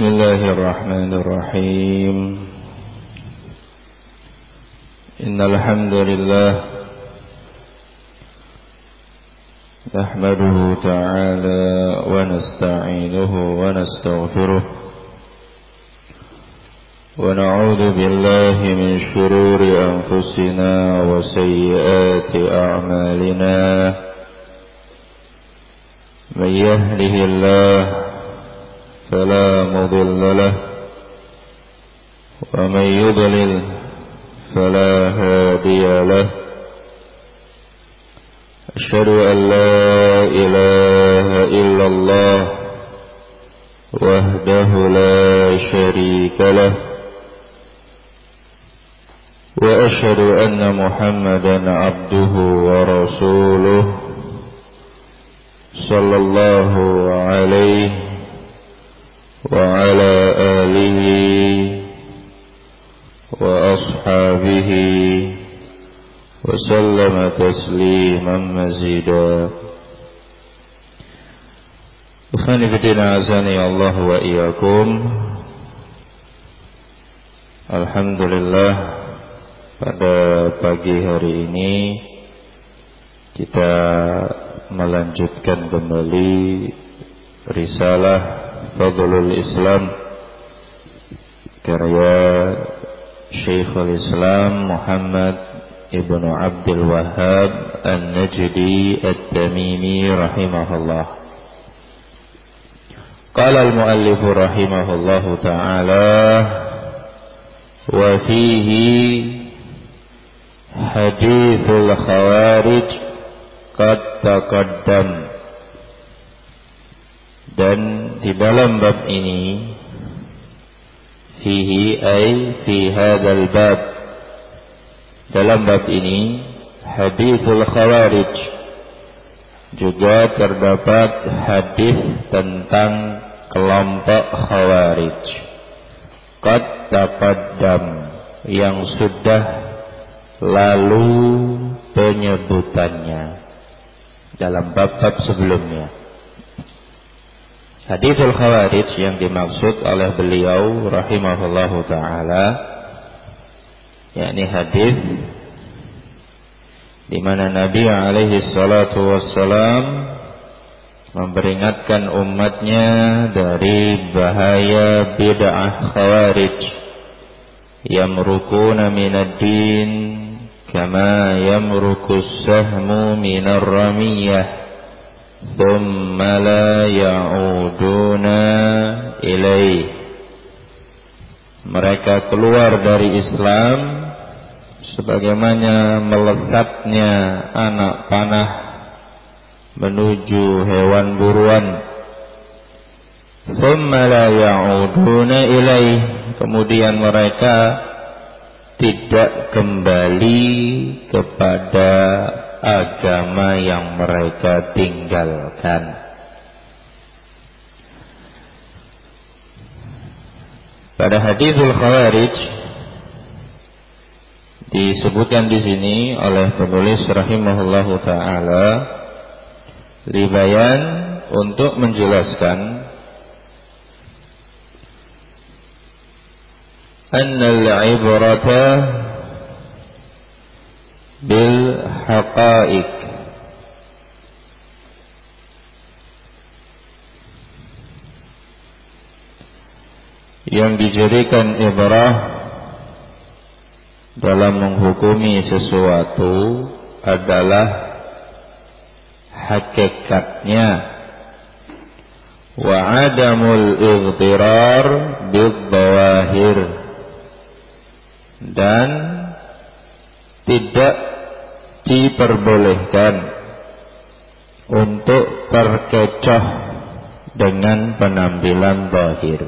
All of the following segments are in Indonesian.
Bismillahirrahmanirrahim. Innal hamdalillah nahmaduhu ta'ala wa nasta'inuhu wa nastaghfiruh wa na'udzu billahi min shururi anfusina wa sayyiati a'malina. Man yahdihillahu فلا مضل له ومن يضلل فلا هادي له أشهد أن لا إله إلا الله وحده لا شريك له وأشهد أن محمدا عبده ورسوله صلى الله عليه وعلى آله وأصحابه وسلم تسليما مزيدا. Ikhwani fillah, azani Allah wa iyyakum. Alhamdulillah, pada pagi hari ini kita melanjutkan kembali risalah Fadlul Islam karya Syekhul Islam Muhammad Ibnu Abdul Wahhab An-Najdi At-Tamimi rahimahullah. Qala al-muallif rahimahullahu ta'ala wa fihi hadithul khawarij qad taqaddam. Dan di dalam bab ini, fihi ay fi hadzal bab, dalam bab ini hadithul khawarij, juga terdapat hadis tentang kelompok khawarij. Qad taqaddam, yang sudah lalu penyebutannya dalam bab-bab sebelumnya. Hadithul khawarij yang dimaksud oleh beliau rahimahullahu ta'ala, yakni hadis di mana Nabi alaihi salatu wassalam memperingatkan umatnya dari bahaya bid'ah khawarij, yamrukuna minad din kama yamrukus sahmu minar ramiyah thumma la ya'uduna ilaih. Mereka keluar dari Islam sebagaimana melesatnya anak panah menuju hewan buruan. Thumma la ya'uduna ilaih, kemudian mereka tidak kembali kepada agama yang mereka tinggalkan. Pada hadithul khawarij disebutkan di sini oleh penulis rahimahullahu ta'ala libayan, untuk menjelaskan annal ibrata bil haqa'iq, yang dijadikan ibrah dalam menghukumi sesuatu adalah hakikatnya, wa adamul ightirar bidh-dhawahir, dan tidak diperbolehkan untuk terkecoh dengan penampilan zahir.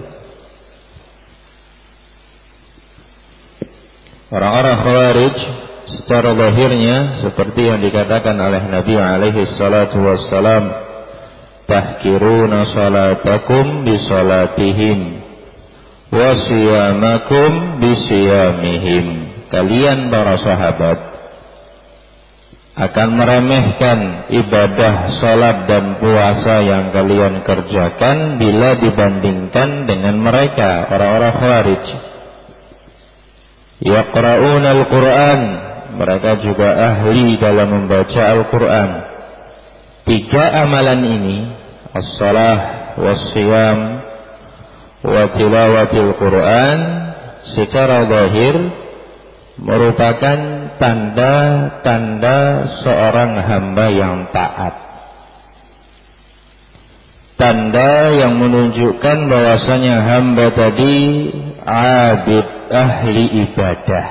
Orang-orang khawarij secara zahirnya seperti yang dikatakan oleh Nabi alaihi salatu wassalam, tahkiruna salatakum bi salatihim wa siyamakum bi siyamihim. Kalian para sahabat akan meremehkan ibadah salat dan puasa yang kalian kerjakan bila dibandingkan dengan mereka orang-orang Khawarij. Yaqra'una al-Qur'an, mereka juga ahli dalam membaca Al-Qur'an. 3 amalan ini, as-salah was-siyam wa tilawatil Qur'an, secara zahir merupakan tanda-tanda seorang hamba yang taat. Tanda yang menunjukkan bahwasanya hamba tadi abid, ahli ibadah.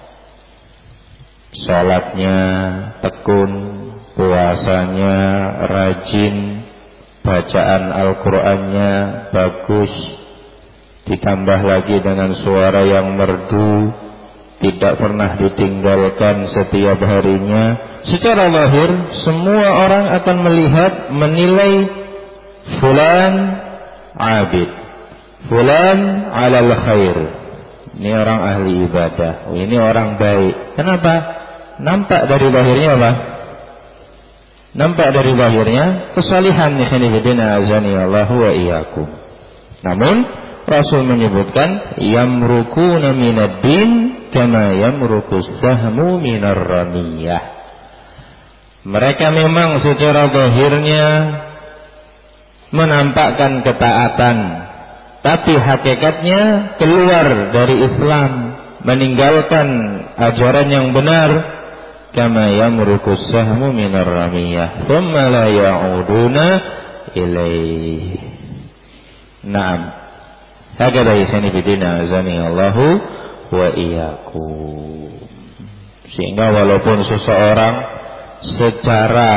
Salatnya tekun, puasanya rajin, bacaan Al-Qur'annya bagus, ditambah lagi dengan suara yang merdu, tidak pernah ditinggalkan setiap harinya. Secara lahir semua orang akan melihat, menilai fulan abid, fulan alal khair, ini orang ahli ibadah, ini orang baik. Kenapa? Nampak dari lahirnya apa? Nampak dari lahirnya kesalihan. Azani Allah wa iyyakum. Namun Rasul menyebutkan yamrukuna minad din kama yamrukus sahmu minar ramiyah. Mereka memang secara zahirnya menampakkan ketaatan, tapi hakikatnya keluar dari Islam, meninggalkan ajaran yang benar. Kama yamrukus sahmu minar ramiyah thumma la ya'uduna ilaihi. Naam, hakadha ikhwani bidina azani Allahu wa iyyakum. Sehingga walaupun seseorang secara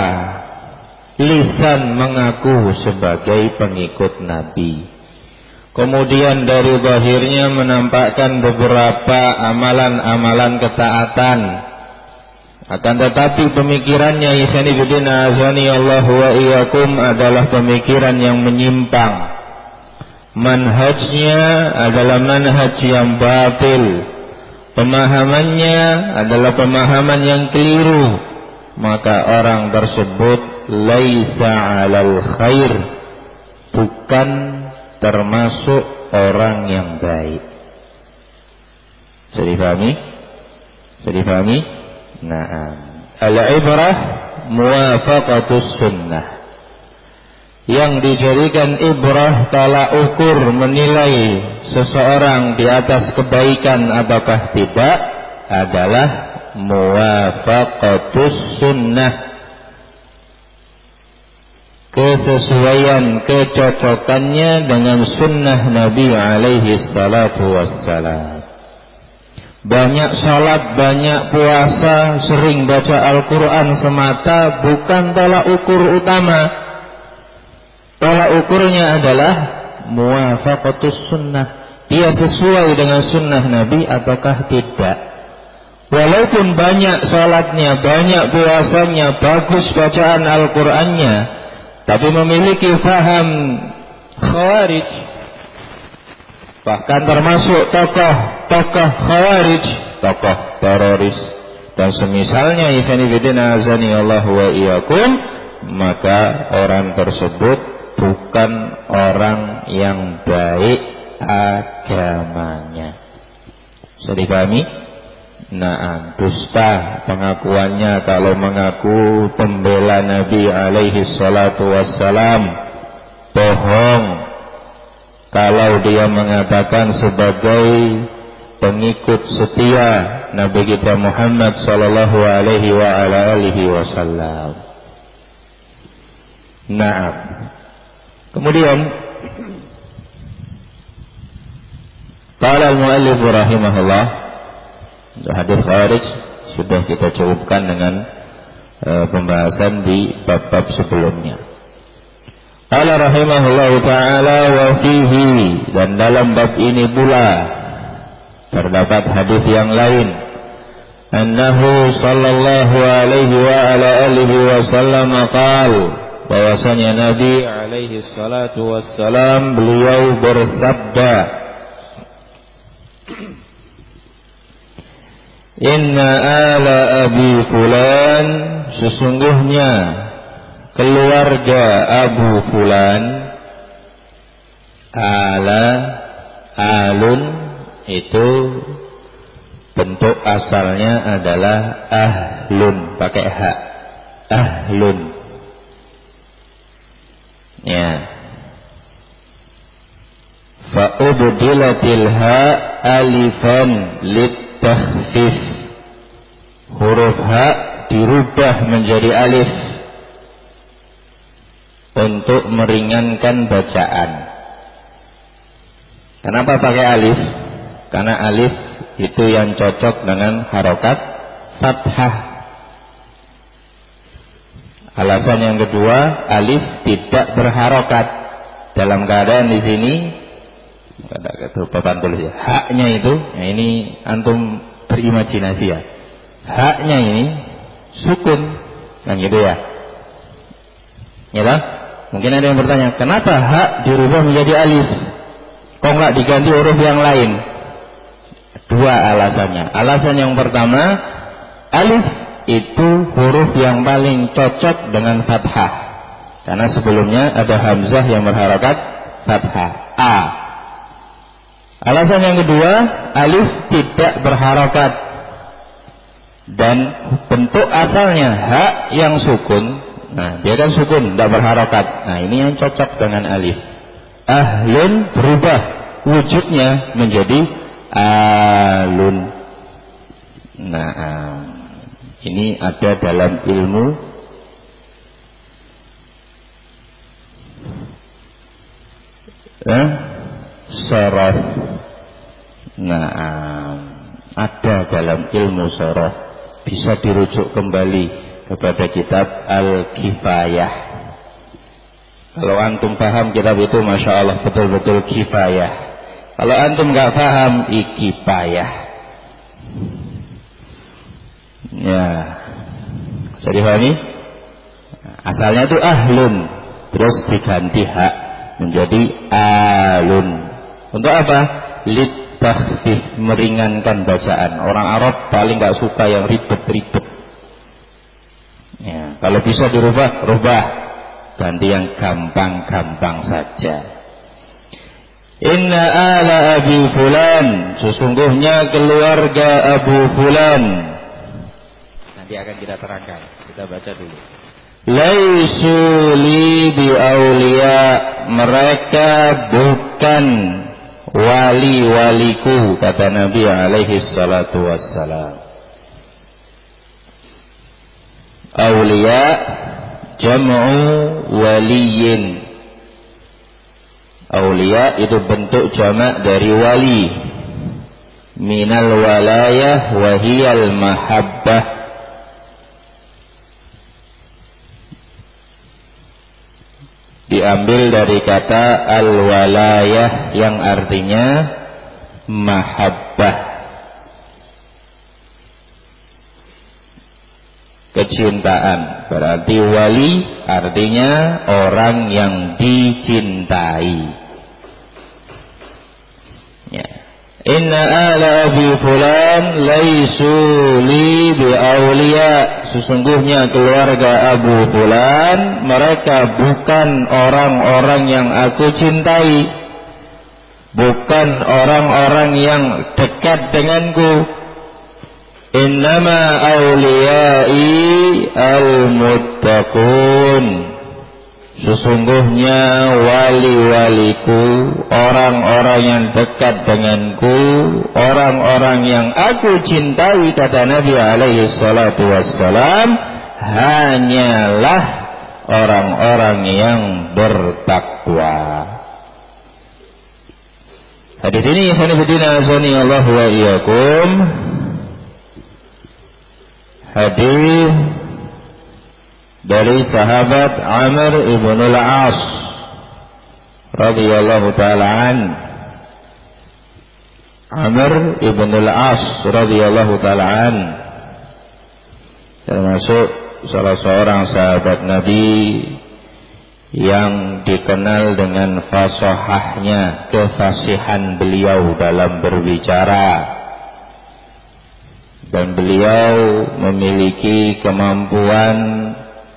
lisan mengaku sebagai pengikut Nabi, kemudian dari zahirnya menampakkan beberapa amalan-amalan ketaatan, akan tetapi pemikirannya ikhwani fillah azani Allah wa iyyakum adalah pemikiran yang menyimpang, manhajnya adalah manhaj yang batil, pemahamannya adalah pemahaman yang keliru, maka orang tersebut laisa alal khair, bukan termasuk orang yang baik. Bisa dipahami? Bisa dipahami? Naam. Al-ibrah muwafaqatus sunnah. Yang dijadikan ibrah tolak ukur menilai seseorang di atas kebaikan ataukah tidak adalah muwafaqatus sunnah, kesesuaian, kecocokannya dengan sunnah Nabi alaihi salatu wassalam. Banyak salat, banyak puasa, sering baca Al-Quran semata bukan tolak ukur utama. Tolak ukurnya adalah muwafaqatus sunnah, dia sesuai dengan sunnah Nabi ataukah tidak. Walaupun banyak salatnya, banyak puasanya, bagus bacaan Al-Qurannya, tapi memiliki faham Khawarij, bahkan termasuk tokoh Khawarij, tokoh teroris dan semisalnya, ikhwani fillah azani Allah wa iyyakum, maka orang tersebut bukan orang yang baik agamanya. Bisa dipahami? Nah, dusta pengakuannya kalau mengaku pembela Nabi alaihi salatu wassalam, bohong kalau dia mengatakan sebagai pengikut setia Nabi kita Muhammad sallallahu alaihi wa ala alihi wasallam. Nah, kemudian qala al-muallif rahimahullah, hadis Khawarij sudah kita cukupkan dengan pembahasan di bab-bab sebelumnya. Qala rahimahullahu ta'ala wa fihi, dan dalam bab ini pula terdapat hadis yang lain, annahu sallallahu alaihi wa ala alihi wasallam qaal, bahwasanya Nabi alaihi salatu wassalam beliau bersabda, inna ala abi fulan, sesungguhnya keluarga Abu Fulan, ala Alun itu bentuk asalnya adalah ahlun, pakai hak. Ahlun. Ya. Fa ubdilatil ha alifan litakhfif. Huruf ha dirubah menjadi alif untuk meringankan bacaan. Kenapa pakai alif? Karena alif itu yang cocok dengan harokat fathah. Alasan yang kedua, alif tidak berharokat. Dalam keadaan di sini, papan tulis ya, haknya itu, ya ini antum berimajinasi ya. Haknya ini sukun, kan gitu ya. Ya tak? Mungkin ada yang bertanya, kenapa hak dirubah menjadi alif? Kok nggak diganti huruf yang lain? Dua alasannya. Alasan yang pertama, alif itu huruf yang paling cocok dengan fathah. Karena sebelumnya ada hamzah yang berharokat fathah. A. Alasan yang kedua, alif tidak berharokat. Dan bentuk asalnya hak yang sukun. Nah, dia kan sukun, tidak berharokat. Nah, ini yang cocok dengan alif. Ahlun berubah wujudnya menjadi alun. Nah, ini ada dalam ilmu sorof. Nah, ada dalam ilmu sorof. Bisa dirujuk kembali kepada kitab Al-Kifayah. Kalau antum paham kitab itu, Masya Allah, betul-betul kifayah. Kalau antum gak paham, ikifayah. Ya, bisa dipahami? Asalnya itu ahlun, terus diganti hak menjadi alun. Untuk apa? Litakhfif, meringankan bacaan. Orang Arab paling gak suka yang ribet-ribet. Ya, kalau bisa dirubah, rubah, ganti yang gampang-gampang saja. Inna ala Abi Fulan, sesungguhnya keluarga Abu Fulan. Nanti akan kita terangkan. Kita baca dulu. Laisu li bi auliya, mereka bukan wali-waliku, kata Nabi alaihi salatu wassalam. Auliya jam'u waliyin. Auliya itu bentuk jamak dari wali. Minal walayah wahiyal mahabbah. Diambil dari kata al-walayah yang artinya mahabbah, kecintaan. Berarti wali artinya orang yang dicintai. Ya. Inna ala Abi Fulan laisu li bi awliya, sesungguhnya keluarga Abu Fulan mereka bukan orang-orang yang aku cintai, bukan orang-orang yang dekat denganku. Innama awliyai al-muttaqun, sesungguhnya wali-waliku, orang-orang yang dekat denganku, orang-orang yang aku cintai, kata Nabi alaihi salatu wassalam, hanyalah orang-orang yang bertakwa. Hadis ini khonibudina azani Allah wa iyyakum, hadis dari sahabat Amr ibn al-As radhiyallahu ta'ala an. Amr ibn al-As radhiyallahu ta'ala an termasuk salah seorang sahabat Nabi yang dikenal dengan fasahahnya, kefasihan beliau dalam berbicara. Dan beliau memiliki kemampuan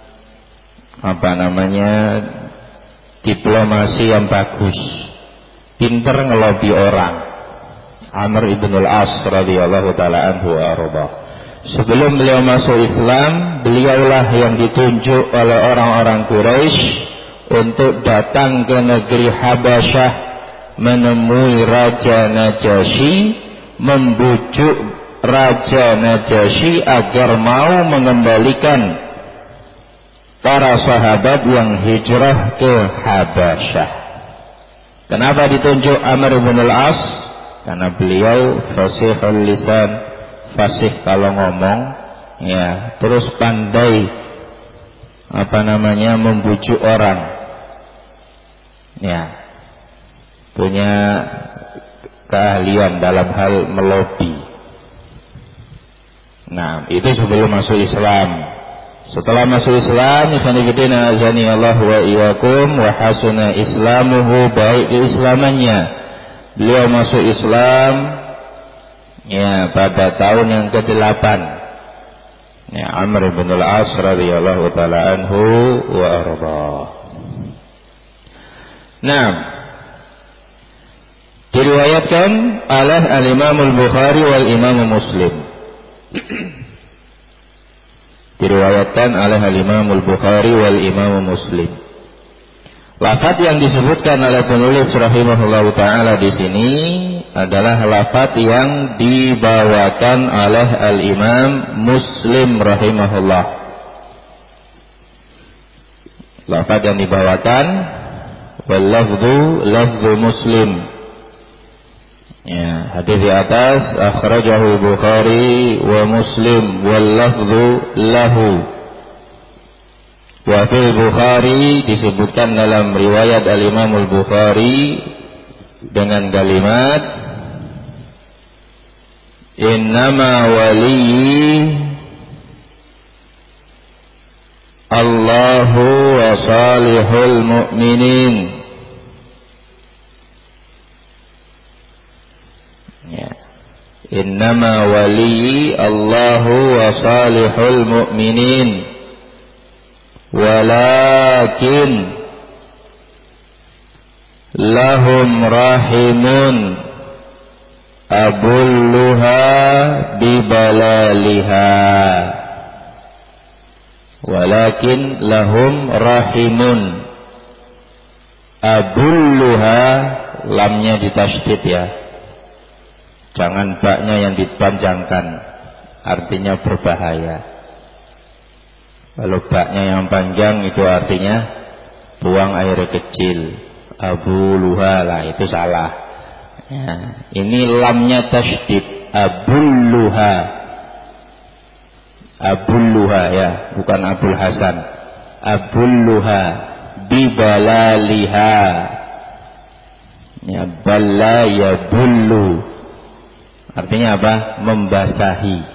diplomasi yang bagus. pinter ngelobi orang. Amr ibn al-As radhiyallahu taala anhu arba. Sebelum beliau masuk Islam, beliaulah yang ditunjuk oleh orang-orang Quraisy untuk datang ke negeri Habasyah menemui Raja Najasyi, membujuk Raja Najasyi agar mau mengembalikan para sahabat yang hijrah ke Habasyah. Kenapa ditunjuk Amr ibn al-As? Karena beliau fasihul lisan, fasih kalau ngomong, ya, terus pandai membujuk orang, ya, punya keahlian dalam hal melobi. Nah, itu sebelum masuk Islam. Setelah masuk Islam, ikhwanifidina azani Allah wa iyyakum, wa hasuna islamuhu, baik keislamannya. Beliau masuk Islam, ya, pada tahun yang ke-8. Ya, Amr bin al-As radhiyallahu taala anhu wa arda. Nah, diriwayatkan oleh al-Imam al-Bukhari wal Imam Muslim. Diriwayatkan oleh al-Imam al-Bukhari wal Imam Muslim. Lafaz yang disebutkan oleh penulis rahimahullahu taala di sini adalah lafaz yang dibawakan oleh al-Imam Muslim rahimahullah. Lafaz yang dibawakan wal lafzu Muslim. Ya, hadis di atas akhrajahu Bukhari wa Muslim wal lafzu lahu. Wa fil Bukhari disebutkan dalam riwayat al-Imam al-Bukhari dengan kalimat innama waliyyi Allahu wa salihul mu'minin. Ya. Innama waliyyi Allahu wa salihul mu'minin. Walakin lahum rahimun abulluha bibalaliha. Walakin lahum rahimun abulluha, lamnya ditasydid ya, jangan baknya yang dipanjangkan, artinya berbahaya. Kalau baknya yang panjang itu artinya buang air kecil, abuluha lah, itu salah. Ya, ini lamnya tasydid, abulluha, abulluha ya, bukan Abul Hasan, abulluha bibalaliha. Ya, balla ya bullu, artinya apa? Membasahi.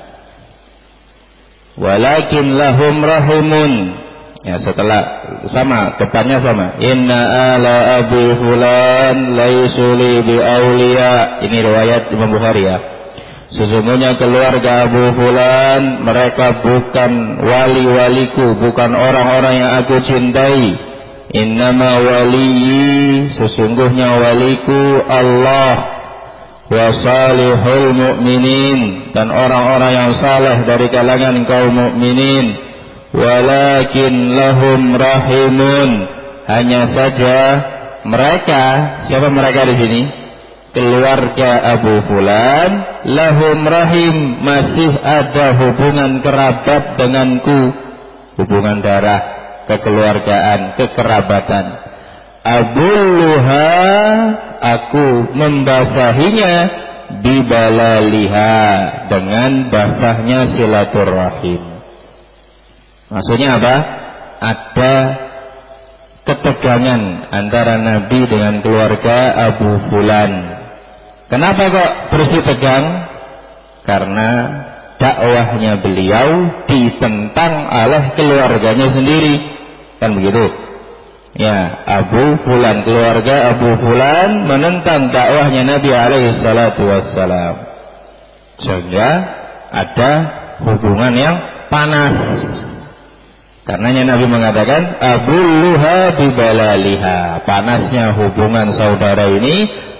Walakin lahum rahimun, ya, setelah sama, depannya sama, inna ala abi fulan laisu li bi auliya. Ini riwayat Imam Bukhari ya. Sesungguhnya keluarga Abu Fulan mereka bukan wali-waliku, bukan orang-orang yang aku cintai. Innama waliyyi, sesungguhnya waliku Allah, wa salihul mu'minin, dan orang-orang yang saleh dari kalangan kaum mukminin. Walakin lahum rahimun, hanya saja mereka, siapa mereka di sini? Keluarga Abu Fulan, lahum rahim, masih ada hubungan kerabat denganku, hubungan darah, kekeluargaan, kekerabatan. Abulluha, aku membasahinya, bibalaliha, dengan basahnya silaturahim. Maksudnya apa? Ada ketegangan antara Nabi dengan keluarga Abu Fulan. Kenapa kok bersih tegang? Karena dakwahnya beliau ditentang oleh keluarganya sendiri, kan begitu? Ya, Abu Fulan, keluarga Abu Fulan menentang dakwahnya Nabi alaihi salatu wassalam, sehingga ada hubungan yang panas. Karenanya Nabi mengatakan abulluha bibalaliha, panasnya hubungan saudara ini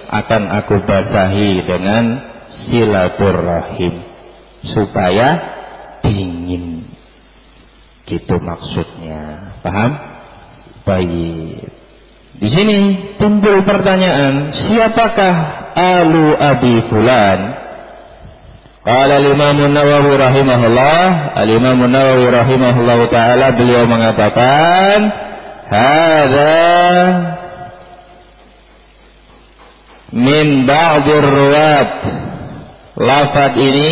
akan aku basahi dengan silaturrahim supaya dingin. Gitu maksudnya. Paham? Baik. Di sini timbul pertanyaan, siapakah alu Abi Fulan? Qala al-Imam an-Nawawi rahimahullah, al-Imam an-Nawawi rahimahullah taala, beliau mengatakan, hadza min ba'dir ruwat. Lafaz ini,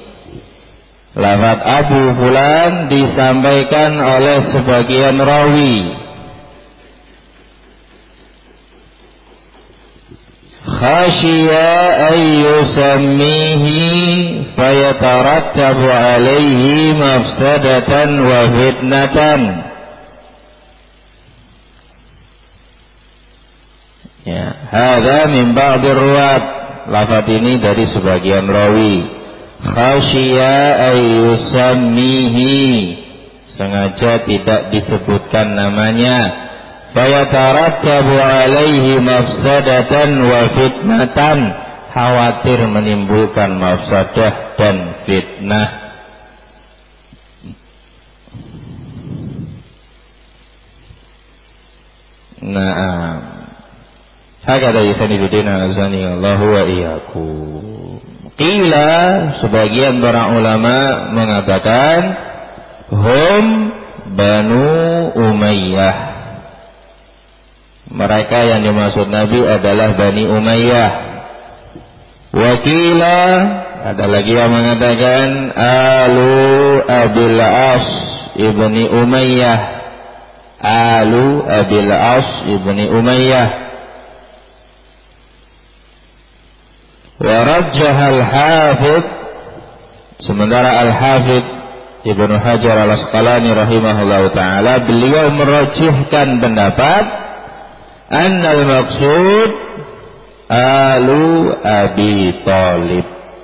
lafaz Abu Fulan disampaikan oleh sebagian rawi. Khashiya an yusammihi fayatarattabu alaihi mafsadatan wa fitnatan. Ya, hadza min ba'dir ruwat. Lafaz ini dari sebagian rawi. Khashiya an yusammihi, sengaja tidak disebutkan namanya. Fayatarattabu alaihi mafsadatan wa fitnatan, khawatir menimbulkan mafsadah dan fitnah. Naam. Hakada ikhwanifidina azani Allah wa iyyakum. Qila, sebagian para ulama mengatakan, hum Banu Umayyah. Mereka yang dimaksud Nabi adalah Bani Umayyah. Wakila, ada lagi yang mengatakan Alu Abil As ibni Umayyah. Alu Abil As ibni Umayyah. Warajjah al-Hafidh, sementara al-Hafidh Ibnu Hajar al-Asqalani rahimahullah ta'ala, beliau merajihkan pendapat annal maksud alu Abi Thalib.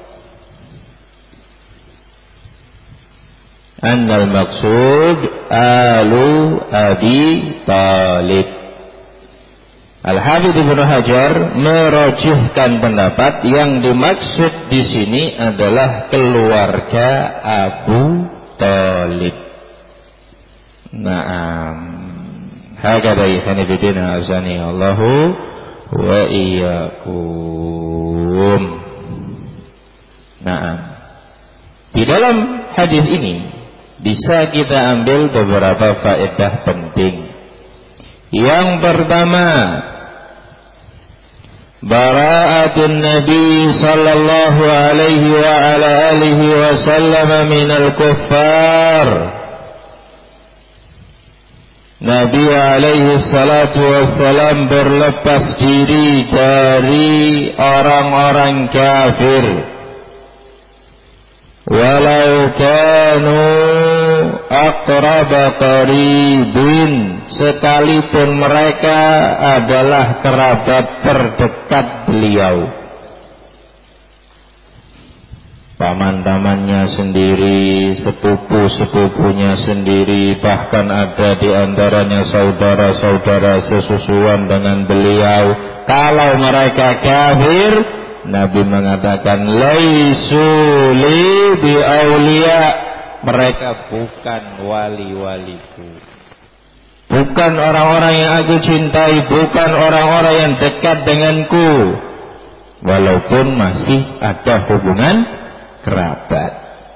Annal maksud alu Abi Thalib. Al-Hafidz Ibnu Hajar merajihkan pendapat yang dimaksud di sini adalah keluarga Abu Thalib. Naam. Hakadha ikhwanifidina azani Allahu wa iyyakum. Naam. Di dalam hadis ini bisa kita ambil beberapa faedah penting. Yang pertama, bara'atun Nabi sallallahu alaihi wa ala alihi wasallam minal kuffar. Nabi alaihi salatu wassalam berlepas diri dari orang-orang kafir. Walau kanu aqraba qaribin, sekalipun mereka adalah kerabat terdekat beliau. Paman-pamannya sendiri, sepupu-sepupunya sendiri, bahkan ada di antaranya saudara-saudara sesusuan dengan beliau. Kalau mereka kafir, Nabi mengatakan laisu li bi auliya, mereka bukan wali-waliku, bukan orang-orang yang aku cintai, bukan orang-orang yang dekat denganku, walaupun masih ada hubungan kerabat.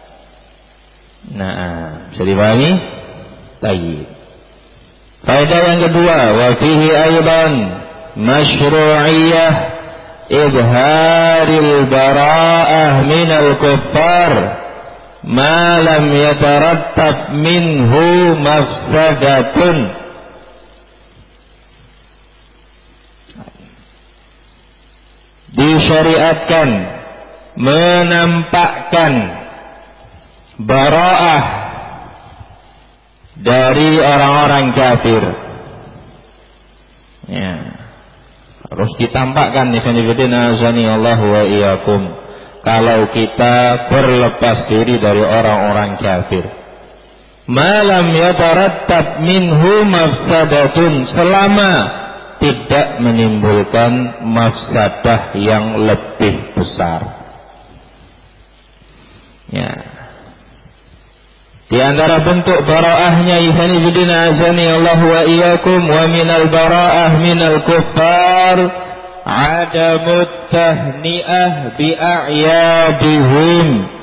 Nah, bisa dipahami? Baik. Faedah yang kedua, wa fihi aidan masyru'iyyah idharil bara'ah minal kuffar ma lam yatarattab minhu mafsadatun. Disyariatkan menampakkan bara'ah dari orang-orang kafir. Ya, harus ditampakkan ikhwanifidina azani Allah wa iyyakum. Kalau kita berlepas diri dari orang-orang kafir, malam yatarattab minhu mafsadatun, selama tidak menimbulkan mafsadah yang lebih besar. Ya. Di antara bentuk bara'ahnya ikhwani fillah azani Allah wa iyyakum wa minal bara'ah minal kuffar adamut tahni'ah bi'a'yadihim.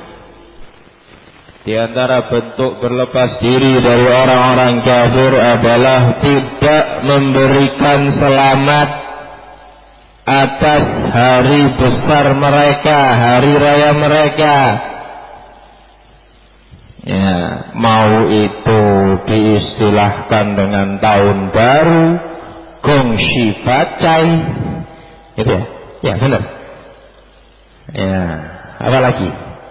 Di antara bentuk berlepas diri dari orang-orang kafir adalah tidak memberikan selamat atas hari besar mereka, hari raya mereka. Ya, mau itu diistilahkan dengan tahun baru, gongsi bacai, gitu ya? Ya benar. Ya, apa lagi?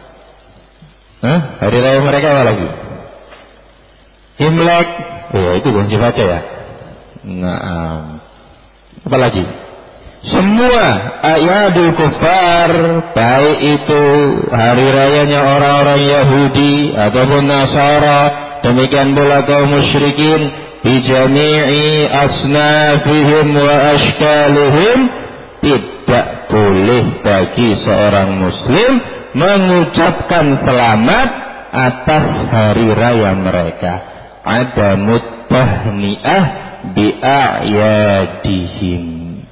Hari raya mereka apa lagi? Imlek, ya itu gongsi bacai ya. Nah, apa lagi? Semua ayadul kufar, baik itu hari rayanya orang-orang Yahudi ataupun Nasara, demikian pula kaum musyrikin, bijami'i asnafihim wa ashkalihim, tidak boleh bagi seorang muslim mengucapkan selamat atas hari raya mereka. Ada mutahni'ah bi'a'yadihim.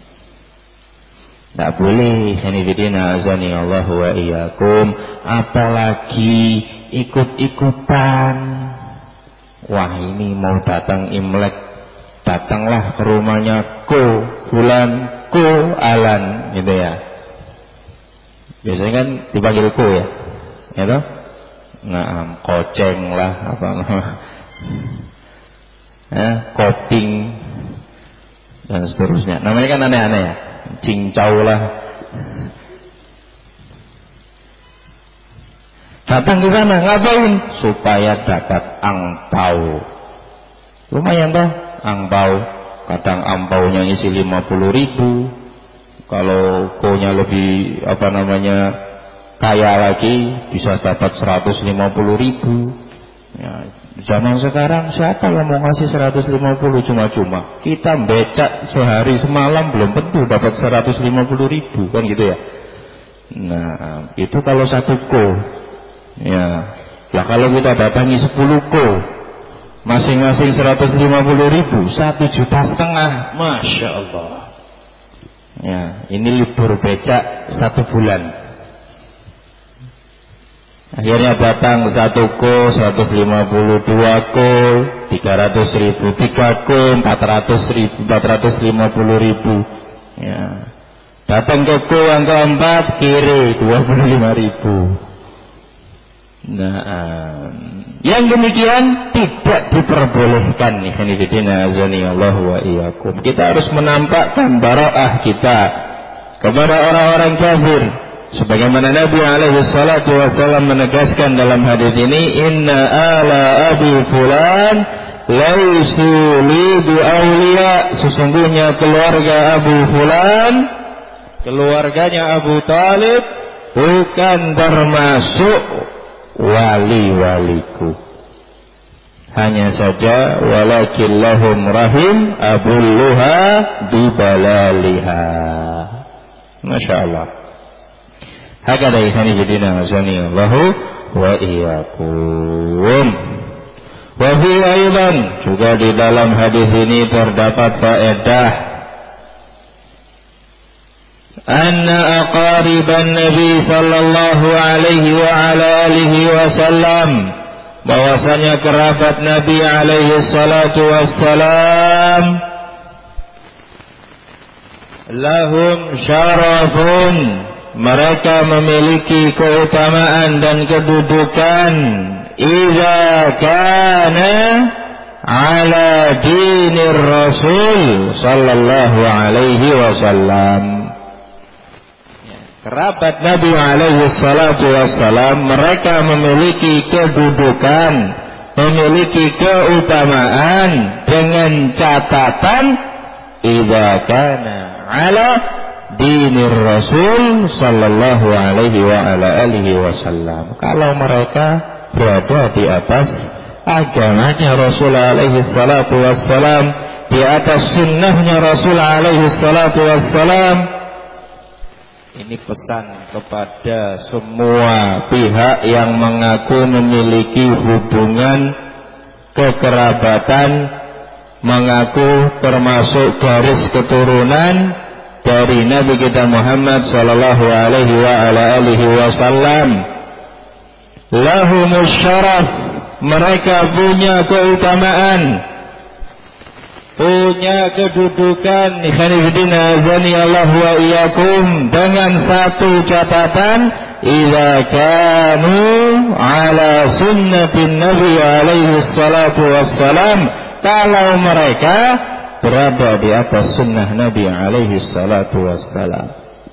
Tak boleh, hanifidina azani Allah wa iyyakum, apalagi ikut-ikutan. Wah, ini mau datang Imlek, datanglah ke rumahnya ko fulan, ko alan, gitu ya. Biasanya kan dipanggil ko ya, ya toh? Nah, koceng lah, apa namanya, koping dan seterusnya. Namanya kan aneh-aneh ya. Cincau lah. Datang ke sana ngapain? Supaya dapat angpau. Lumayan toh angpau. Kadang angpaunya isi 50.000. Kalau konya lebih kaya lagi, bisa dapat 150.000. Ya, zaman sekarang siapa yang mau ngasih 150 cuma-cuma? Kita becak sehari semalam belum tentu dapat 150.000, kan gitu ya. Nah, itu kalau satu ko. Ya, lah kalau kita datangi 10 ko, masing-masing 150.000, 1,5 juta, masya Allah. Ya, ini libur becak 1 bulan. Akhirnya datang 1 ko, 152 ko, 300.000, 3 ko, 400.000, 450.000. Ya. Datang ke ko yang keempat, kiri 25.000. Nah, yang demikian tidak diperbolehkan. Hanifidina azani Allah wa iyyakum. Kita harus menampakkan bara'ah kita kepada orang-orang kafir. Sebagaimana Nabi alaihi salatu wasallam menegaskan dalam hadis ini, inna ala abi fulan laisu li bi awliya, sesungguhnya keluarga Abu Fulan, keluarganya Abu Talib, bukan termasuk wali-waliku. Hanya saja walakin lahum rahim abulluha bibalaliha. Masya Allah. Hakada ikhani jadina azani Allahu wa iyyakum. Wa fi aidan, juga di dalam hadis ini terdapat faedah anna aqariban Nabi sallallahu alaihi wa ala alihi wasallam, bahwasanya kerabat Nabi alaihi salatu wassalam lahum syarafun, mereka memiliki keutamaan dan kedudukan idza kana ala dinir Rasul sallallahu alaihi wasallam. Kerabat Nabi alaihi salatu wassalam, mereka memiliki kedudukan, memiliki keutamaan dengan catatan idza kana ala dinir Rasul sallallahu alaihi wa ala alihi wasallam. Kalau mereka berada di atas agamanya Rasul alaihi salatu wassalam, di atas sunnahnya Rasul alaihi salatu wassalam. Ini pesan kepada semua pihak yang mengaku memiliki hubungan kekerabatan, mengaku termasuk garis keturunan dari Nabi kita Muhammad sallallahu alaihi wa ala alihi wasallam. Lahumus syaraf, mereka punya keutamaan, punya kedudukan, ikhwanifidina azanillahu wa iyyakum, dengan satu catatan, idza kanu ala sunnatin nabi alaihi salatu wassalam, kalau mereka berada di atas sunnah Nabi alaihi salatu wassalam.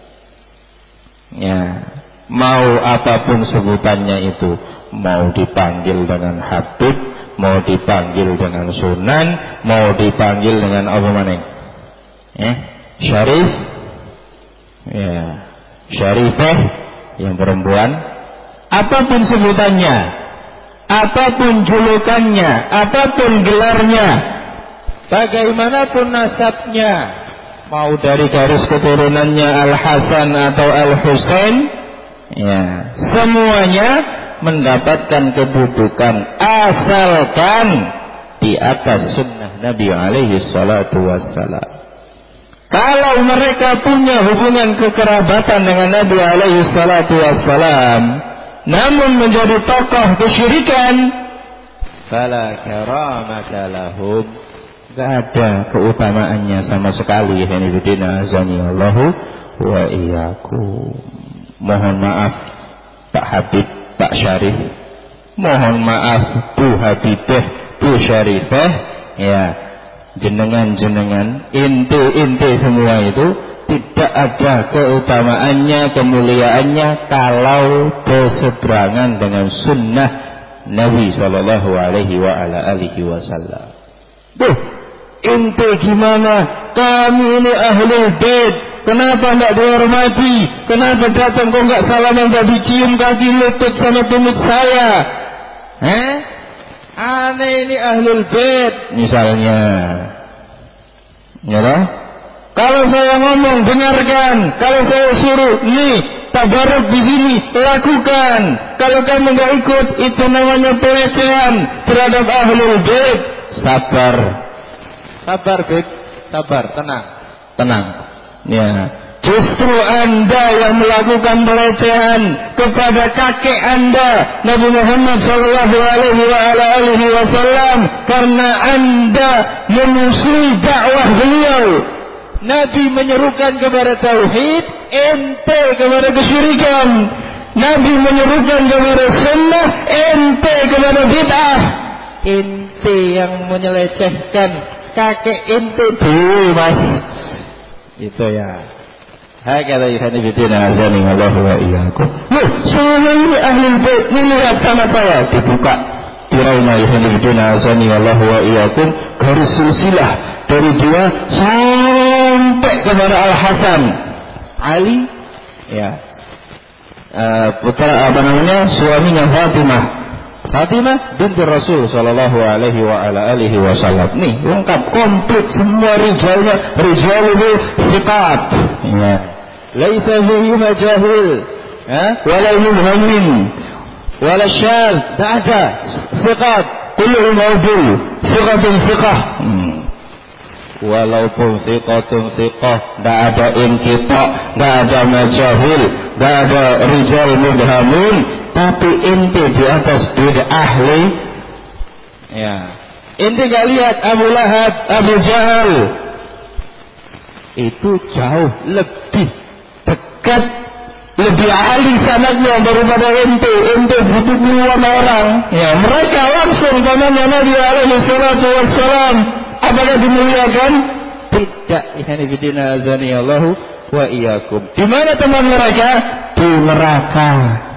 Ya, mau apapun sebutannya itu, mau dipanggil dengan Habib, mau dipanggil dengan Sunan, mau dipanggil dengan apa mana? Syarif, ya, Syarifah yang perempuan, apapun sebutannya, apapun julukannya, apapun gelarnya, bagaimanapun nasabnya, mau dari garis keturunannya Al-Hasan atau Al-Husain, ya, semuanya mendapatkan kedudukan asalkan di atas sunnah Nabi alaihi salatu wassalam. Kalau mereka punya hubungan kekerabatan dengan Nabi alaihi salatu wassalam, namun menjadi tokoh kesyirikan, fala karamata lahum, gak ada keutamaannya sama sekali. Hanifidina azanillahu wa iyyakum. Mohon maaf Pak Habib, Pak Syarif, mohon maaf Bu Habibah, Bu Syarifah, ya, jenengan-jenengan, inti semua itu tidak ada keutamaannya, kemuliaannya kalau berseberangan dengan sunnah Nabi sallallahu alaihi wa ala alihi wasallam. Tuh, inti gimana? Kami ini ahlul bait, kenapa enggak dihormati? Kenapa datang kok enggak salaman, enggak dicium kaki lutut sama tumit saya? Aneh ini ahlul bait misalnya. Ya lah? Kalau saya ngomong dengarkan, kalau saya suruh nih tabaruk di sini lakukan. Kalau kamu enggak ikut, itu namanya pelecehan terhadap ahlul bait. Sabar. Sabar, Beb. Sabar, tenang. Ya. Justru Anda yang melakukan pelecehan kepada kakek Anda Nabi Muhammad sallallahu alaihi wasallam karena Anda memusuhi dakwah beliau. Nabi menyerukan kepada tauhid, ente kepada kesyirikan. Nabi menyerukan kepada sunnah, ente kepada bid'ah. Ente yang menyelecehkan kakek ente dulu, Mas. Itu ya. Hakata ikhwanifidina azanillahu wa iyyakum. Saya ini ahlul bait, ini lihat sama saya dibuka dirauna ikhwanifidina azanillahu wa iyyakum, garis silsilah dari dia sampai kepada Al-Hasan Ali, ya, putra suaminya Fatimah binti Rasul sallallahu alaihi wa ala alihi wasallam. Nih lengkap komplit semua rijalnya, rijaluhu thiqat, ya, laisa fihi majahil, wala mubhamin wala syadz, tak ada, thiqat, kulluhum udul, thiqatun thiqah. Walaupun thiqatun thiqah, tak ada inqita', tak ada majahil, tak ada rijal mubhamun, tapi inti di atas bid'ah. Ya, inti gak lihat Abu Lahab, Abu Jahal, itu jauh lebih dekat, lebih ahli sanadnya daripada inti butuh puluhan orang. Ya, mereka langsung pamannya Nabi alaihi salatu wassalam. Apakah dimuliakan? Tidak. Ikhwanifidina azanillahu wa iyyakum. Di mana teman mereka? Di neraka.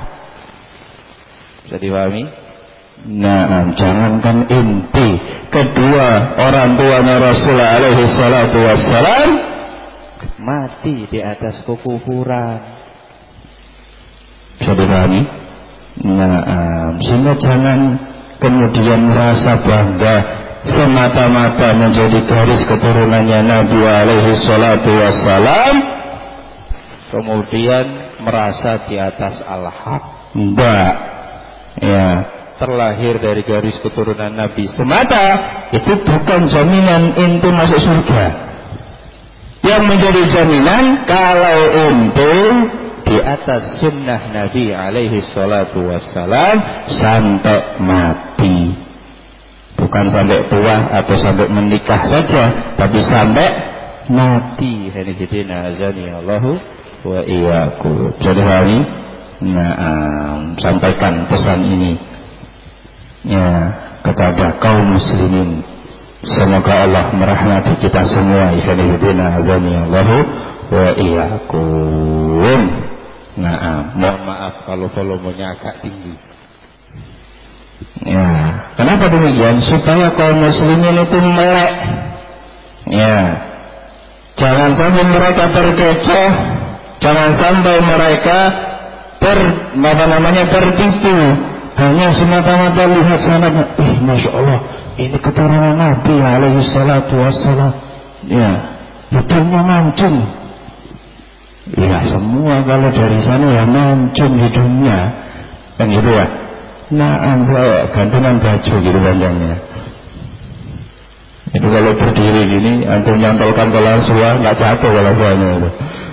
Bisa dipahami? Nah, jangankan inti, kedua orang tuanya Rasulullah alaihi salatu wassalam mati di atas kekufuran. Bisa dipahami? Nah, sehingga jangan kemudian merasa bangga semata-mata menjadi garis keturunannya Nabi alaihi salatu wassalam, kemudian merasa di atas al-haq. Enggak. Ya, terlahir dari garis keturunan Nabi semata itu bukan jaminan ente masuk surga. Yang menjadi jaminan kalau ente di atas sunnah Nabi alaihi salatu wassalam sampai mati. Bukan sampai tua atau sampai menikah saja, tapi sampai mati. Hanifidina azani Allahu wa iyyakum. Jadi hari sampaikan pesan ini ya kepada kaum muslimin. Semoga Allah merahmati kita semua. Hanifidina azani Allahu wa iyyakum. Mohon maaf kalau volumenya agak tinggi. Ya, kenapa demikian? Supaya kaum muslimin itu melek. Ya, jangan sampai mereka terkecoh, jangan sampai mereka tertipu. Hanya semata-mata lihat sanadnya. Masya Allah, ini keturunan Nabi alaihi salatu wassalam. Ya, hidungnya mancung. Ya, semua kalau dari sana ya mancung hidungnya, kan gitu ya. Gantungan baju gitu panjangnya. Itu kalau berdiri gini, antum nyantolkan kolasua, nggak jatuh kolasuanya itu.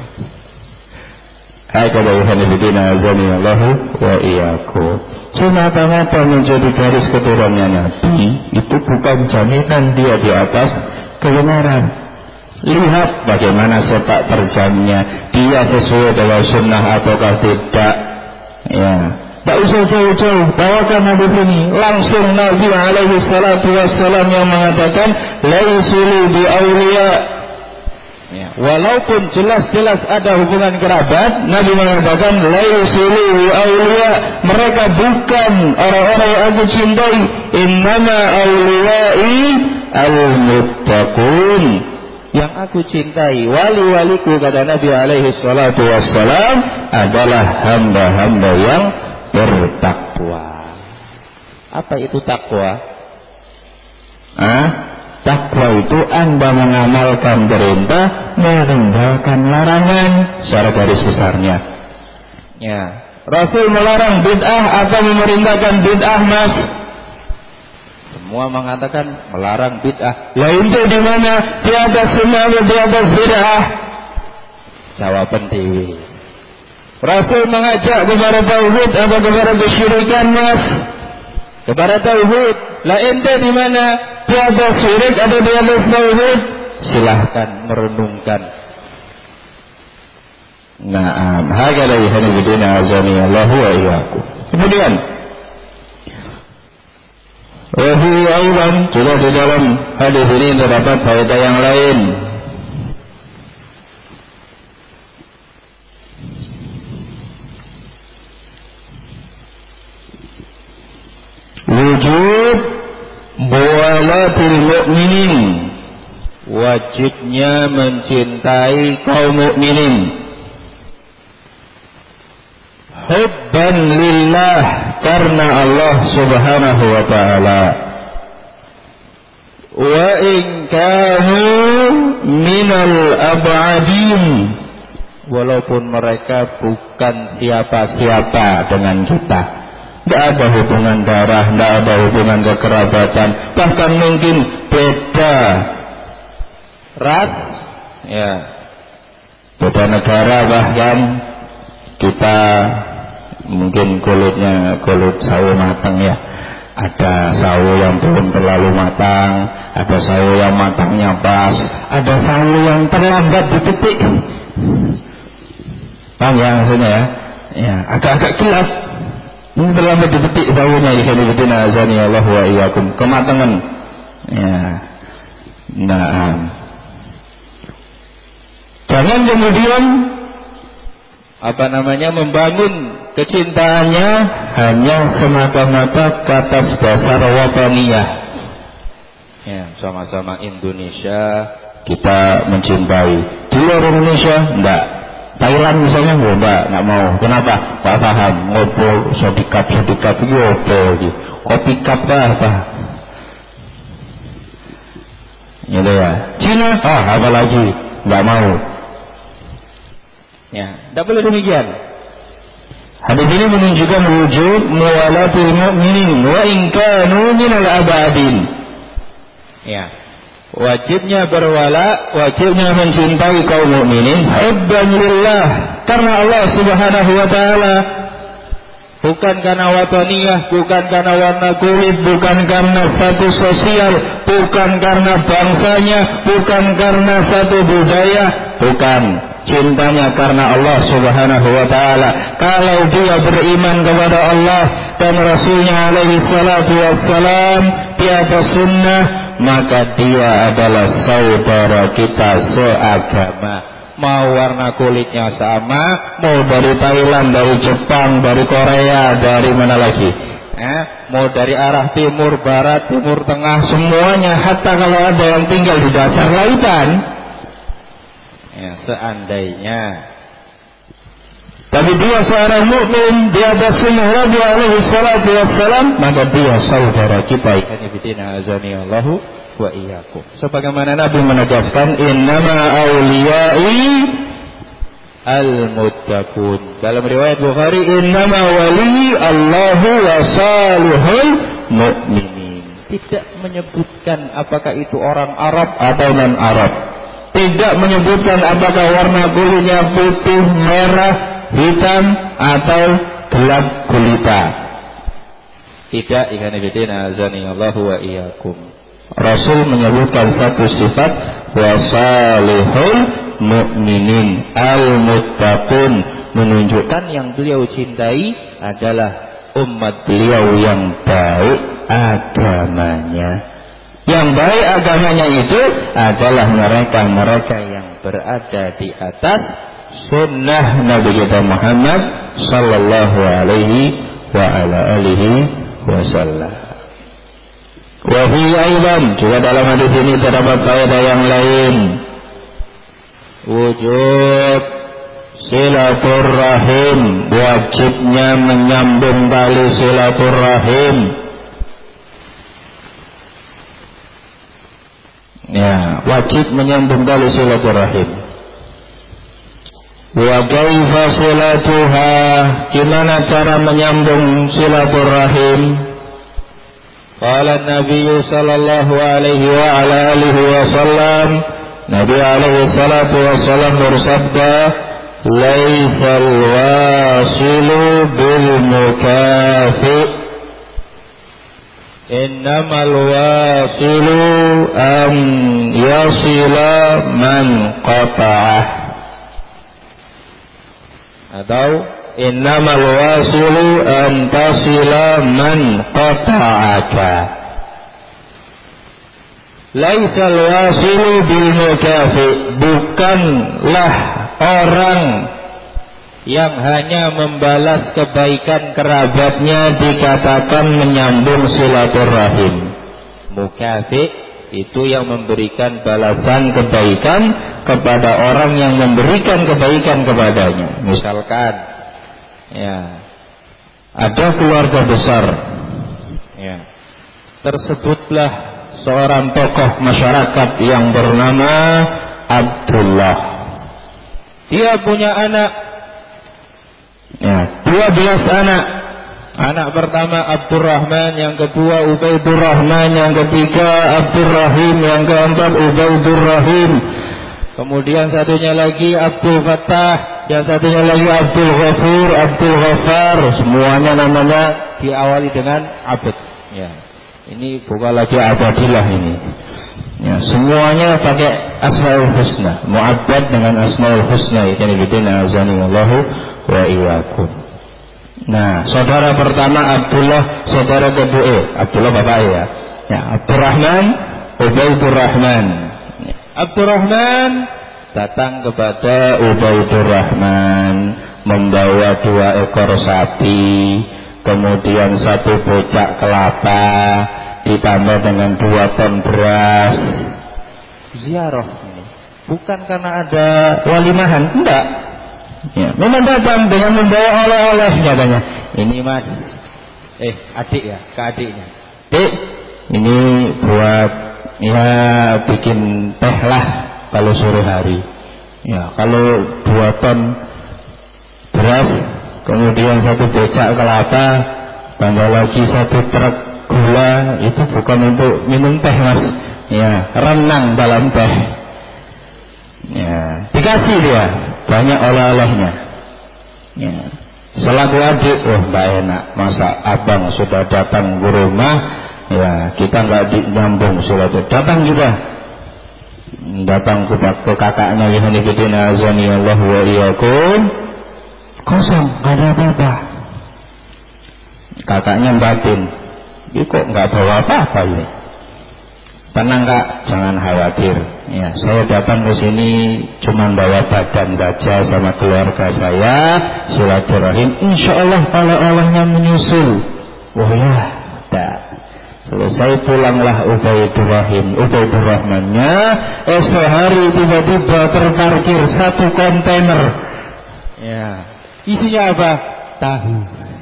Hai kalau hanifidina azani Allahu wa iyyakum. Semata-mata menjadi garis keturunannya Nabi itu bukan jaminan dia di atas kebenaran. Lihat bagaimana sepak terjangnya, dia sesuai dengan sunnah ataukah tidak. Ya, tak usah jauh-jauh, bawakan hadis ini langsung. Nabi alaihi salatu wassalam yang mengatakan laisulu bi auliya. Ya, walaupun jelas-jelas ada hubungan kerabat, Nabi mengatakan laisulu bi auliya, mereka bukan orang-orang yang aku cintai. Innama auliyai al-muttaqun, yang aku cintai, wali-waliku, kata Nabi alaihi salatu wassalam, adalah hamba-hamba yang bertakwa. Apa itu takwa? Takwa itu Anda mengamalkan perintah, meninggalkan larangan secara garis besarnya. Ya, Rasul melarang bid'ah atau memerintahkan bid'ah, Mas? Semua mengatakan melarang bid'ah. Lah itu di mana? Di atas sunnah atau di atas bid'ah? Jawaban dewi. Rasul mengajak kepada tauhid atau kepada kesyirikan, Mas? Kepada tauhid. Lah ente di mana? Di atas syirik atau di atas tauhid? Silahkan merenungkan. Hakala hanifidina azani Allahu wa iyyakum. Kemudian Wafi aydan, juga di dalam hadis ini terdapat faedah yang lain. Wujud muwalatil mu'minin, wajibnya mencintai kaum mukminin. Hubban lillah, karena Allah subhanahu wa ta'ala. Wa in kanu minal ab'adin, walaupun mereka bukan siapa-siapa dengan kita, tidak ada hubungan darah, tidak ada hubungan kekerabatan, bahkan mungkin beda ras, ya, beda negara, bahkan kita mungkin kulitnya kulit sawo matang ya, ada sawo yang belum terlalu matang, ada sawo yang matangnya pas, ada sawo yang terlambat dipetik. Paham ya maksudnya ya? Ya, agak-agak gelap. Ini terlambat dipetik sawonya. Ikhwan azani Allah wa iyyakum, kematangan. Ya. Jangan kemudian membangun kecintaannya hanya semata-mata ke atas dasar wataniyah. Ya, sama-sama Indonesia kita mencintai. Di luar Indonesia enggak. Thailand misalnya enggak mau. Kenapa? Tak paham. Ngobrol sodikap itu apa? Kopi cup apa? Gitu ya. Cina, apalagi nggak mau. Ya, tidak boleh demikian. Hadis ini menunjukkan wujud muwalatul mu'minin wa in kanu minal abadin. Ya. Wajibnya berwala, wajibnya mencintai kaum mukminin hubban lillah, karena Allah Subhanahu wa taala. Bukan karena wataniyah, bukan karena warna kulit, bukan karena status sosial, bukan karena bangsanya, bukan karena satu budaya, bukan. Cintanya karena Allah Subhanahu wa taala. Kalau dia beriman kepada Allah dan Rasulnya alaihi salatu wassalam di atas sunnah, maka dia adalah saudara kita seagama. Mau warna kulitnya sama, mau dari Thailand, dari Jepang, dari Korea, dari mana lagi, mau dari arah timur, barat, timur tengah, semuanya. Hatta kalau ada yang tinggal di dasar lautan, ya, seandainya, tapi dia seorang mukmin di atas sunnah Nabi alaihi salatu wassalam, maka dia saudara kita. Ibtina azani Allahu wa iyyakum. Sebagaimana Nabi menegaskan, innama awliyai al-muttaqun. Dalam riwayat Bukhari, innama wali Allahu wa salihul mu'minin. Tidak menyebutkan apakah itu orang Arab atau non-Arab. Tidak menyebutkan apakah warna kulitnya putih, merah, hitam atau gelap gulita. Tidak, ikhwan fillah azani Allahu wa iyyakum. Rasul menyebutkan satu sifat, wasalihul mu'minin al-muttaqun, menunjukkan yang beliau cintai adalah umat beliau yang baik agamanya. Yang baik agamanya itu adalah mereka-mereka yang berada di atas sunnah Nabi kita Muhammad sallallahu alaihi wa ala alihi wasallam. Wahi aidan, juga dalam hadis ini terdapat faedah yang lain. Wujud silaturahim, wajibnya menyambung tali silaturahim. Ya, wajib menyambung tali silaturahim. Wa kaifa silatuha, gimana cara menyambung silaturahim? Qala Nabi sallallahu alaihi wa ala alihi wasallam, Nabi alaihi salatu wasallam bersabda, laisal wasilu bil mukafi, innamal wasilu an yasila man qata'ah. Atau innamal wasilu an tasila man qata'aka. Laisal wasilu bil mukafi, bukanlah orang yang hanya membalas kebaikan kerabatnya dikatakan menyambung silaturahim. Mukafi itu yang memberikan balasan kebaikan kepada orang yang memberikan kebaikan kepadanya. Misalkan, ya, ada keluarga besar, ya, tersebutlah seorang tokoh masyarakat yang bernama Abdullah. Dia punya anak, ya, 12 anak. Anak pertama Abdurrahman, yang kedua Ubaidurrahman, yang ketiga Abdurrahim, yang keempat Ubaidurrahim. Kemudian satunya lagi Abdul Fattah, yang satunya lagi Abdul Ghafur, Abdul Ghaffar. Semuanya namanya diawali dengan Abd. Ya, ini bukan lagi Abadillah ini. Ya, semuanya pakai Asmaul Husna, mu'abbad dengan Asmaul Husna. Ini bidina azani Allahu wa iyyakum. Nah, saudara pertama Abdullah, saudara kedua Abdullah bapak ya. Ya, Abdurrahman, Ubaidurrahman. Abdurrahman datang kepada Ubaidurrahman membawa 2 ekor sapi, kemudian 1 bocak kelapa, ditambah dengan 2 ton beras. Ziarah ini bukan karena ada walimahan, enggak. Ya, memang datang dengan membawa oleh-oleh katanya. Ini mas, adik ya, ke adiknya. Ini buat ya bikin teh lah kalau sore hari. Ya, kalau 2 ton beras, kemudian 1 becak kelapa, tambah lagi 1 truk gula, itu bukan untuk minum teh mas. Ya, renang dalam teh. Ya, dikasih dia banyak oleh-olehnya. Ya, selaku adik, mbak enak, masa abang sudah datang ke rumah, ya kita nggak nyambung silaturahmi. Datang kita, datang ke kakaknya yang diikutin azani Allah wa iyyakum, kosong, nggak ada apa-apa. Kakaknya batin, ini kok nggak bawa apa-apa ini? Tenang kak, jangan khawatir. Ya, saya datang ke sini cuma bawa badan saja sama keluarga saya, silaturahim. Insya Allah kalau Allahnya menyusul. Oh ya, dah. Selesai pulanglah Ubaidur Rahmannya. Esok hari tiba-tiba terparkir 1 kontainer. Ya, isinya apa? Tahu.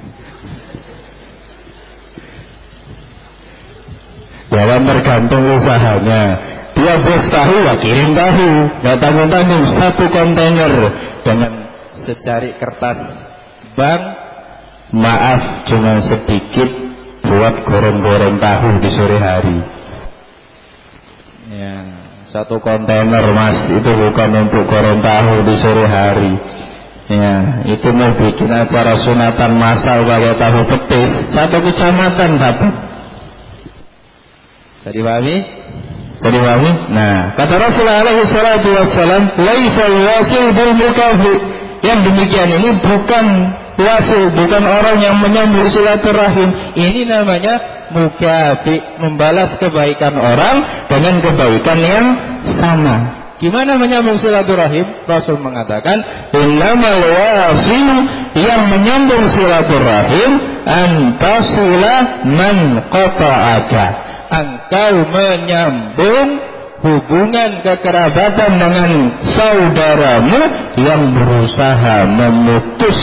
Jangan tergantung usahanya. Dia bos tahu, ya kirim tahu. Gak tanggung-tanggung 1 kontainer dengan secari kertas bank. Maaf, cuma sedikit buat goreng-goreng tahu di sore hari. Ya, 1 kontainer mas, itu bukan untuk goreng tahu di sore hari. Ya, itu mau bikin acara sunatan massal pakai tahu petis 1 kecamatan dapat. Jadi dipahami? Nah, kata Rasulullah alaihi salatu wassalam, laisal wasil bil mukafi. Yang demikian ini bukan wasil, bukan orang yang menyambung silaturahim. Ini namanya mukafi, membalas kebaikan orang dengan kebaikan yang sama. Gimana menyambung silaturahim? Rasul mengatakan, innamal wasil, yang menyambung silaturahim antasila man qata'aka. Engkau menyambung hubungan kekerabatan dengan saudaramu yang berusaha memutus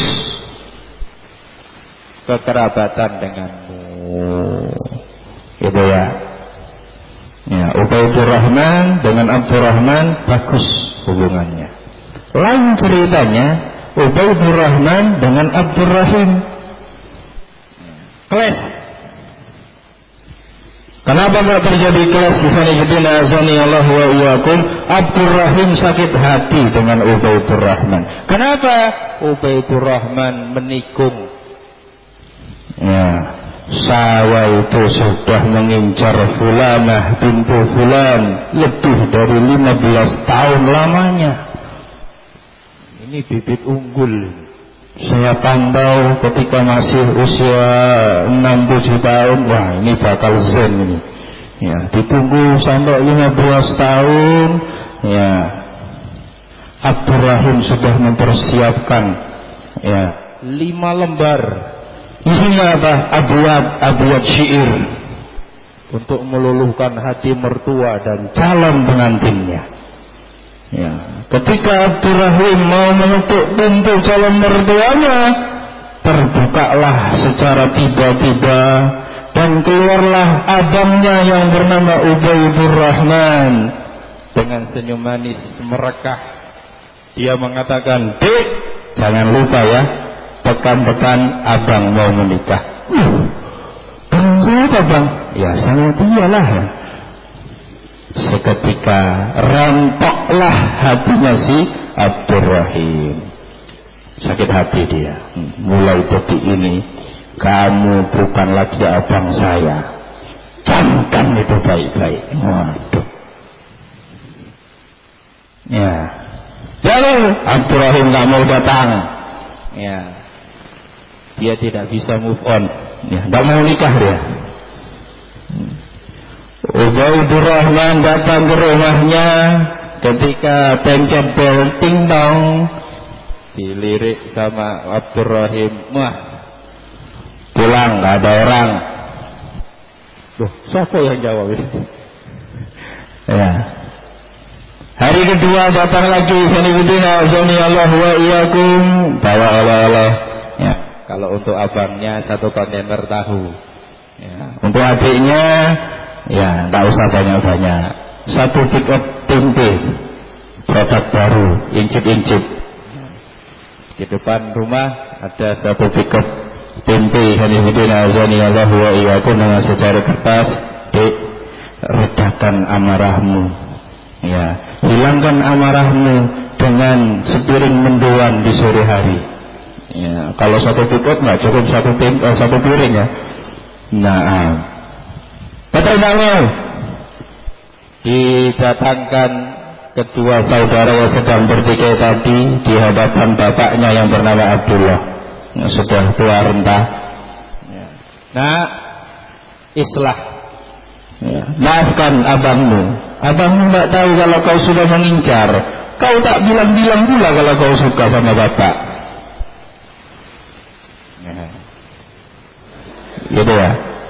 kekerabatan denganmu. Gitu ya. Ya, Ubaidur Rahman dengan Abdurrahman bagus hubungannya. Lain ceritanya Ubaidur Rahman dengan Abdurrahim. Kelas. Kenapa tidak terjadi kelas? Allah wa iyyakum. Abdurrahim sakit hati dengan Ubaidur Rahman. Kenapa? Ubaidur Rahman menikung. Ya, sawah itu sudah mengincar Fulanah bintu Fulan lebih dari 15 tahun lamanya. Ini bibit unggul. Saya pantau ketika masih usia 6-7 tahun, wah ini bakal zen ini. Ya, ditunggu sampai 15 tahun, ya Abdurrahim sudah mempersiapkan ya 5 lembar. Isinya apa? Abiyat syair untuk meluluhkan hati mertua dan calon pengantinnya. Ya, ketika Abdurrahim mau menutup pintu calon mertuanya, terbukalah secara tiba-tiba dan keluarlah abangnya yang bernama Ubaidur Rahman dengan senyum manis merekah. Dia mengatakan, "Dek, jangan lupa ya, pekan-pekan abang mau menikah." Barang siapa bang? Ya sangat iyalah. Seketika rampoklah hatinya si Abdurrahim. Sakit hati dia. Mulai detik ini kamu bukan lagi abang saya. Camkan itu baik-baik. Waduh. Ya. Lalu Abdurrahim gak mau datang. Ya. Dia tidak bisa move on. Ya, gak mau nikah dia. Ubaidur Rahman datang ke rumahnya ketika pencet bel ting tong, dilirik sama Abdurrahim, wah pulang nggak ada orang. Loh, siapa yang jawab ini? Ya. Hari kedua datang lagi, Allah wa iyyakum, bawa oleh-oleh. Ya. Kalau untuk abangnya 1 kontainer tahu. Ya. Untuk adiknya Ya, tak usah banyak-banyak. Satu pickup tempe, produk baru, incip-incip. Di depan rumah ada Satu pickup tempe, hanifidin azani Allah wa iyyakum, dengan secara kertas, redakan amarahmu. Ya, hilangkan amarahmu dengan sepiring mendoan di sore hari. Ya, kalau satu pickup nggak cukup satu piring ya. Nah, pertanyaannya, didatangkan kedua saudara yang sedang bertikai tadi di hadapan bapaknya yang bernama Abdullah, yang sudah tua renta. Ya. Nah, islah. Ya, maafkan abangmu. Abangmu nggak tahu kalau kau sudah mengincar. Kau tak bilang-bilang pula kalau kau suka sama bapak. Ya. Gitu ya.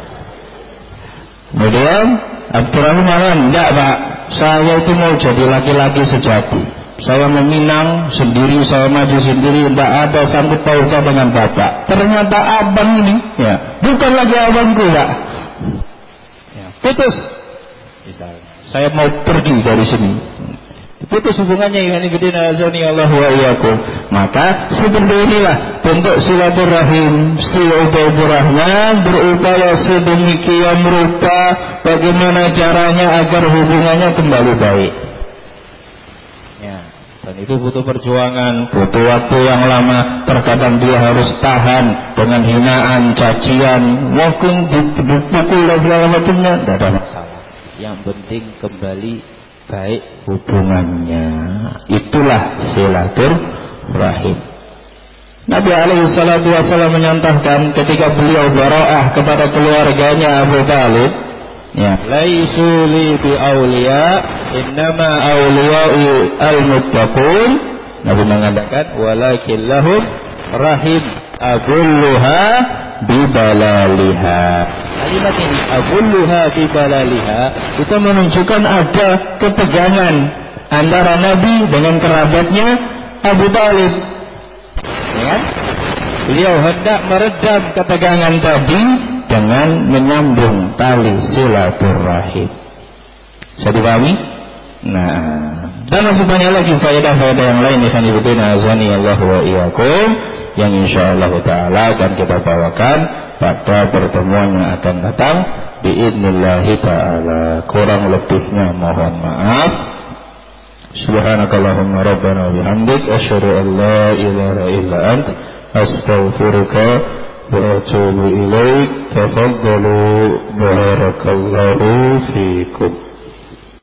Kemudian Abdurrahman, enggak pak, saya itu mau jadi laki-laki sejati. Saya meminang sendiri, saya maju sendiri, tidak ada sangkut pautnya dengan bapak. Ternyata abang ini, ya, bukan lagi abangku pak. Ya. Putus. Saya mau pergi dari sini. Putus hubungannya dengan ibadina azani Allah wa iyyakum. Maka seperti inilah bentuk silaturahim. Si Ubaidurrahman Rahman berupaya sedemikian rupa bagaimana caranya agar hubungannya kembali baik. Ya, dan itu butuh perjuangan, butuh waktu yang lama. Terkadang dia harus tahan dengan hinaan, cacian, mungkin dipukul dan segala macamnya, tidak ada masalah. Yang penting kembali baik hubungannya. Itulah silaturahim. Nabi alaihi salatu wasallam menyatakan ketika beliau bara'ah kepada keluarganya Abu Talib, ya, laisu li bi awliya innama awliya'i al-muttaqun. Nabi mengatakan walakin lahum rahim abulluha bibalaliha. Kalimat ini abulluha bibalaliha itu menunjukkan ada ketegangan antara Nabi dengan kerabatnya Abu Talib. Ya, beliau hendak meredam ketegangan tadi dengan menyambung tali silaturahim. Bisa dipahami? Nah, dan masih banyak lagi faedah-faedah yang lain ikhwan fillah azani Allah wa iyyakum yang insyaallah taala akan kita bawakan pada pertemuan yang akan datang biidznillah taala. Kurang lebihnya mohon maaf. Subhanakallahumma rabbana wa bihamdik asyhadu an la ilaha illa ant astaghfiruka wa atubu ilaik. Tafaddalu barakallahu fiikum.